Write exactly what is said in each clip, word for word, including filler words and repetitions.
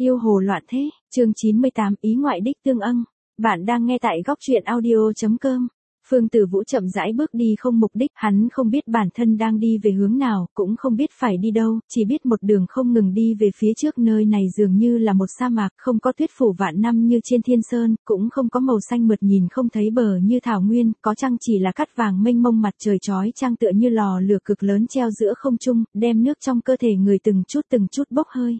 Yêu hồ loạn thế, chương chín mươi tám ý ngoại đích tương ân. Bạn đang nghe tại góc truyện audio.com. Phương Tử Vũ chậm rãi bước đi không mục đích, hắn không biết bản thân đang đi về hướng nào, cũng không biết phải đi đâu, chỉ biết một đường không ngừng đi về phía trước. Nơi này dường như là một sa mạc, không có tuyết phủ vạn năm như trên thiên sơn, cũng không có màu xanh mượt nhìn không thấy bờ như thảo nguyên, có chăng chỉ là cát vàng mênh mông. Mặt trời chói chang tựa như lò lửa cực lớn treo giữa không trung, đem nước trong cơ thể người từng chút từng chút bốc hơi.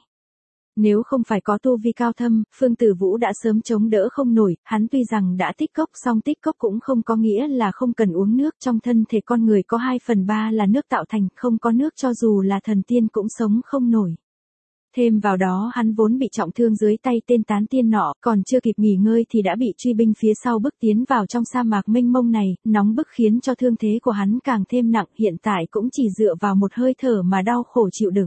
Nếu không phải có tu vi cao thâm, Phương Tử Vũ đã sớm chống đỡ không nổi. Hắn tuy rằng đã tích cốc, song tích cốc cũng không có nghĩa là không cần uống nước. Trong thân thể con người có hai phần ba là nước tạo thành, không có nước cho dù là thần tiên cũng sống không nổi. Thêm vào đó hắn vốn bị trọng thương dưới tay tên tán tiên nọ, còn chưa kịp nghỉ ngơi thì đã bị truy binh phía sau bức tiến vào trong sa mạc mênh mông này, nóng bức khiến cho thương thế của hắn càng thêm nặng, hiện tại cũng chỉ dựa vào một hơi thở mà đau khổ chịu đựng.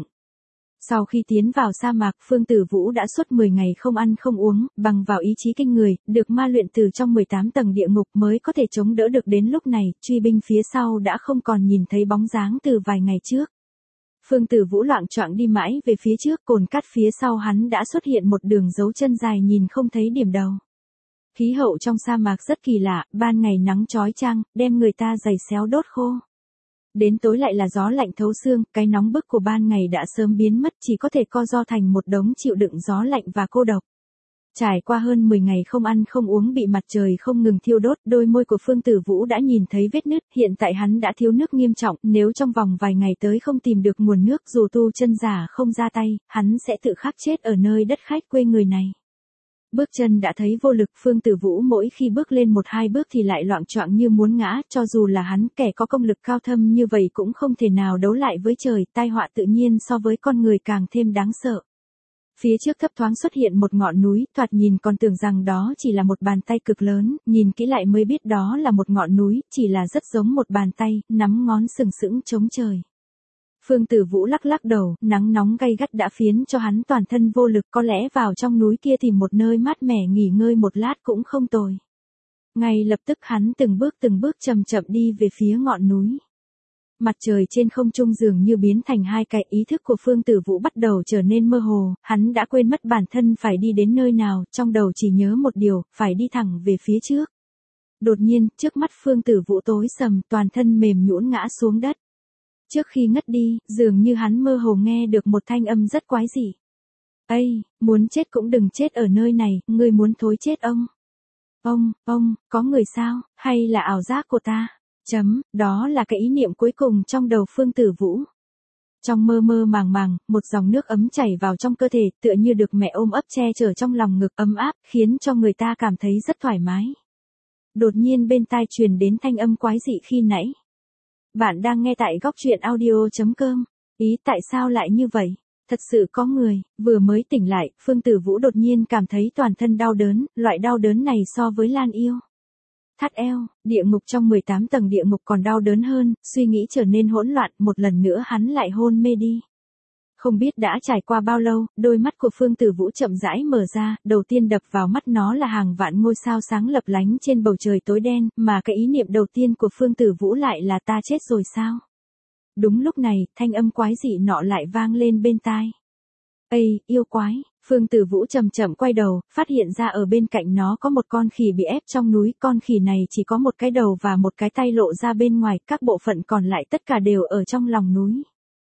Sau khi tiến vào sa mạc, Phương Tử Vũ đã suốt mười ngày không ăn không uống, bằng vào ý chí kinh người, được ma luyện từ trong mười tám tầng địa ngục mới có thể chống đỡ được đến lúc này. Truy binh phía sau đã không còn nhìn thấy bóng dáng từ vài ngày trước. Phương Tử Vũ loạng choạng đi mãi về phía trước, cồn cát phía sau hắn đã xuất hiện một đường dấu chân dài nhìn không thấy điểm đầu. Khí hậu trong sa mạc rất kỳ lạ, ban ngày nắng chói chang, đem người ta giày xéo đốt khô. Đến tối lại là gió lạnh thấu xương, cái nóng bức của ban ngày đã sớm biến mất, chỉ có thể co ro thành một đống chịu đựng gió lạnh và cô độc. Trải qua hơn mười ngày không ăn không uống bị mặt trời không ngừng thiêu đốt, đôi môi của Phương Tử Vũ đã nhìn thấy vết nứt, hiện tại hắn đã thiếu nước nghiêm trọng, nếu trong vòng vài ngày tới không tìm được nguồn nước, dù tu chân giả không ra tay, hắn sẽ tự khắc chết ở nơi đất khách quê người này. Bước chân đã thấy vô lực, Phương Tử Vũ mỗi khi bước lên một hai bước thì lại loạng choạng như muốn ngã, cho dù là hắn kẻ có công lực cao thâm như vậy cũng không thể nào đấu lại với trời, tai họa tự nhiên so với con người càng thêm đáng sợ. Phía trước thấp thoáng xuất hiện một ngọn núi, thoạt nhìn còn tưởng rằng đó chỉ là một bàn tay cực lớn, nhìn kỹ lại mới biết đó là một ngọn núi, chỉ là rất giống một bàn tay, nắm ngón sừng sững chống trời. Phương Tử Vũ lắc lắc đầu, nắng nóng gay gắt đã khiến cho hắn toàn thân vô lực, có lẽ vào trong núi kia tìm một nơi mát mẻ nghỉ ngơi một lát cũng không tồi. Ngay lập tức hắn từng bước từng bước chậm chậm đi về phía ngọn núi. Mặt trời trên không trung dường như biến thành hai cái, ý thức của Phương Tử Vũ bắt đầu trở nên mơ hồ, hắn đã quên mất bản thân phải đi đến nơi nào, trong đầu chỉ nhớ một điều, phải đi thẳng về phía trước. Đột nhiên, trước mắt Phương Tử Vũ tối sầm, toàn thân mềm nhũn ngã xuống đất. Trước khi ngất đi, dường như hắn mơ hồ nghe được một thanh âm rất quái dị. Ây, muốn chết cũng đừng chết ở nơi này, ngươi muốn thối chết ông. Ông, ông, có người sao, hay là ảo giác của ta? Chấm, đó là cái ý niệm cuối cùng trong đầu Phương Tử Vũ. Trong mơ mơ màng màng, một dòng nước ấm chảy vào trong cơ thể, tựa như được mẹ ôm ấp che chở trong lòng ngực ấm áp, khiến cho người ta cảm thấy rất thoải mái. Đột nhiên bên tai truyền đến thanh âm quái dị khi nãy. Bạn đang nghe tại góc truyện audio.com. Ý tại sao lại như vậy? Thật sự có người, vừa mới tỉnh lại, Phương Tử Vũ đột nhiên cảm thấy toàn thân đau đớn, loại đau đớn này so với Lan yêu thắt eo, địa ngục trong mười tám tầng địa ngục còn đau đớn hơn, suy nghĩ trở nên hỗn loạn, một lần nữa hắn lại hôn mê đi. Không biết đã trải qua bao lâu, đôi mắt của Phương Tử Vũ chậm rãi mở ra, đầu tiên đập vào mắt nó là hàng vạn ngôi sao sáng lập lánh trên bầu trời tối đen, mà cái ý niệm đầu tiên của Phương Tử Vũ lại là ta chết rồi sao? Đúng lúc này, thanh âm quái dị nọ lại vang lên bên tai. Ây, yêu quái, Phương Tử Vũ chậm chậm quay đầu, phát hiện ra ở bên cạnh nó có một con khỉ bị ép trong núi, con khỉ này chỉ có một cái đầu và một cái tay lộ ra bên ngoài, các bộ phận còn lại tất cả đều ở trong lòng núi.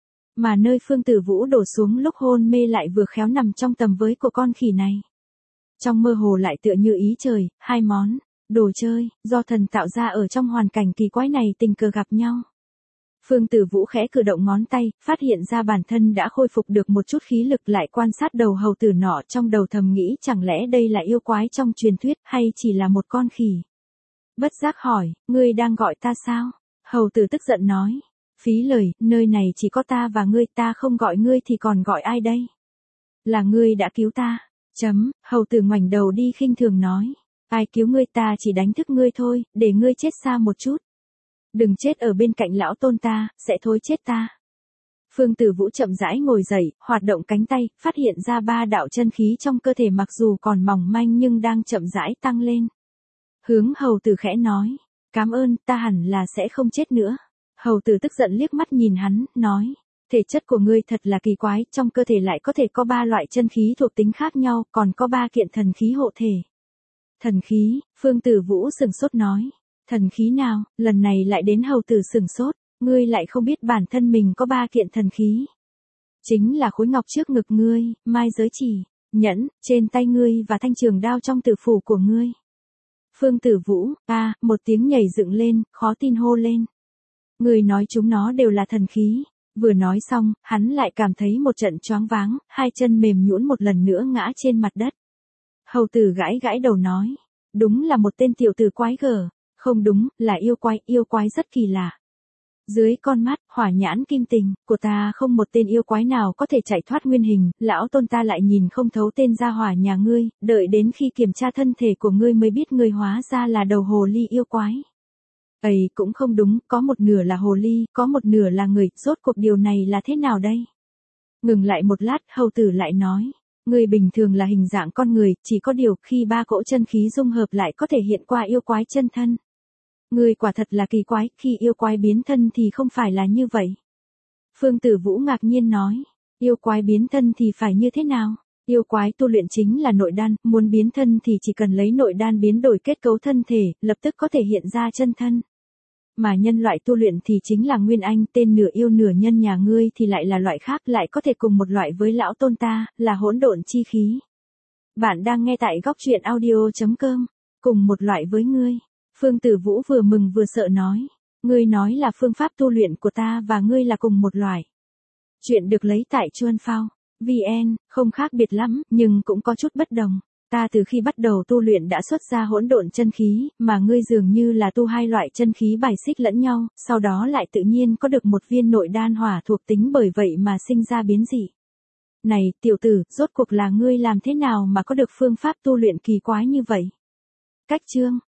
Mà nơi Phương Tử Vũ đổ xuống lúc hôn mê lại vừa khéo nằm trong tầm với của con khỉ này. Trong mơ hồ lại tựa như ý trời, hai món đồ chơi do thần tạo ra ở trong hoàn cảnh kỳ quái này tình cờ gặp nhau. Phương Tử Vũ khẽ cử động ngón tay, phát hiện ra bản thân đã khôi phục được một chút khí lực, lại quan sát đầu hầu tử nọ, trong đầu thầm nghĩ chẳng lẽ đây là yêu quái trong truyền thuyết hay chỉ là một con khỉ. Bất giác hỏi, ngươi đang gọi ta sao? Hầu tử tức giận nói. Phí lời, nơi này chỉ có ta và ngươi, ta không gọi ngươi thì còn gọi ai đây? Là ngươi đã cứu ta. Chấm, hầu tử ngoảnh đầu đi khinh thường nói. Ai cứu ngươi, ta chỉ đánh thức ngươi thôi, để ngươi chết xa một chút. Đừng chết ở bên cạnh lão tôn ta, sẽ thối chết ta. Phương Tử Vũ chậm rãi ngồi dậy, hoạt động cánh tay, phát hiện ra ba đạo chân khí trong cơ thể mặc dù còn mỏng manh nhưng đang chậm rãi tăng lên. Hướng hầu tử khẽ nói, cảm ơn, ta hẳn là sẽ không chết nữa. Hầu tử tức giận liếc mắt nhìn hắn, nói, Thể chất của ngươi thật là kỳ quái, trong cơ thể lại có thể có ba loại chân khí thuộc tính khác nhau, còn có ba kiện thần khí hộ thể. Thần khí, Phương Tử Vũ sừng sốt nói. Thần khí nào, lần này lại đến hầu tử sừng sốt, ngươi lại không biết bản thân mình có ba kiện thần khí. Chính là khối ngọc trước ngực ngươi, mai giới chỉ, nhẫn, trên tay ngươi và thanh trường đao trong tử phủ của ngươi. Phương Tử Vũ, a, một tiếng nhảy dựng lên, khó tin hô lên. Ngươi nói chúng nó đều là thần khí. Vừa nói xong, hắn lại cảm thấy một trận choáng váng, hai chân mềm nhũn một lần nữa ngã trên mặt đất. Hầu tử gãi gãi đầu nói, đúng là một tên tiểu tử quái gở, không đúng, là yêu quái, yêu quái rất kỳ lạ. Dưới con mắt, hỏa nhãn kim tình, của ta không một tên yêu quái nào có thể chạy thoát nguyên hình, lão tôn ta lại nhìn không thấu tên gia hỏa nhà ngươi, đợi đến khi kiểm tra thân thể của ngươi mới biết ngươi hóa ra là đầu hồ ly yêu quái. Ấy cũng không đúng, có một nửa là hồ ly, có một nửa là người, rốt cuộc điều này là thế nào đây? Ngừng lại một lát, hầu tử lại nói, người bình thường là hình dạng con người, chỉ có điều khi ba cỗ chân khí dung hợp lại có thể hiện qua yêu quái chân thân. Người quả thật là kỳ quái, khi yêu quái biến thân thì không phải là như vậy. Phương Tử Vũ ngạc nhiên nói, yêu quái biến thân thì phải như thế nào? Yêu quái tu luyện chính là nội đan, muốn biến thân thì chỉ cần lấy nội đan biến đổi kết cấu thân thể, lập tức có thể hiện ra chân thân. Mà nhân loại tu luyện thì chính là Nguyên Anh, tên nửa yêu nửa nhân nhà ngươi thì lại là loại khác, lại có thể cùng một loại với lão tôn ta, là hỗn độn chi khí. Bạn đang nghe tại góc truyện audio chấm com, cùng một loại với ngươi. Phương Tử Vũ vừa mừng vừa sợ nói, ngươi nói là phương pháp tu luyện của ta và ngươi là cùng một loại. Chuyện được lấy tại Chuan Phao vê en, không khác biệt lắm, nhưng cũng có chút bất đồng. Ta từ khi bắt đầu tu luyện đã xuất ra hỗn độn chân khí, mà ngươi dường như là tu hai loại chân khí bài xích lẫn nhau, sau đó lại tự nhiên có được một viên nội đan hỏa thuộc tính, bởi vậy mà sinh ra biến dị. Này, tiểu tử, rốt cuộc là ngươi làm thế nào mà có được phương pháp tu luyện kỳ quái như vậy? Cách chương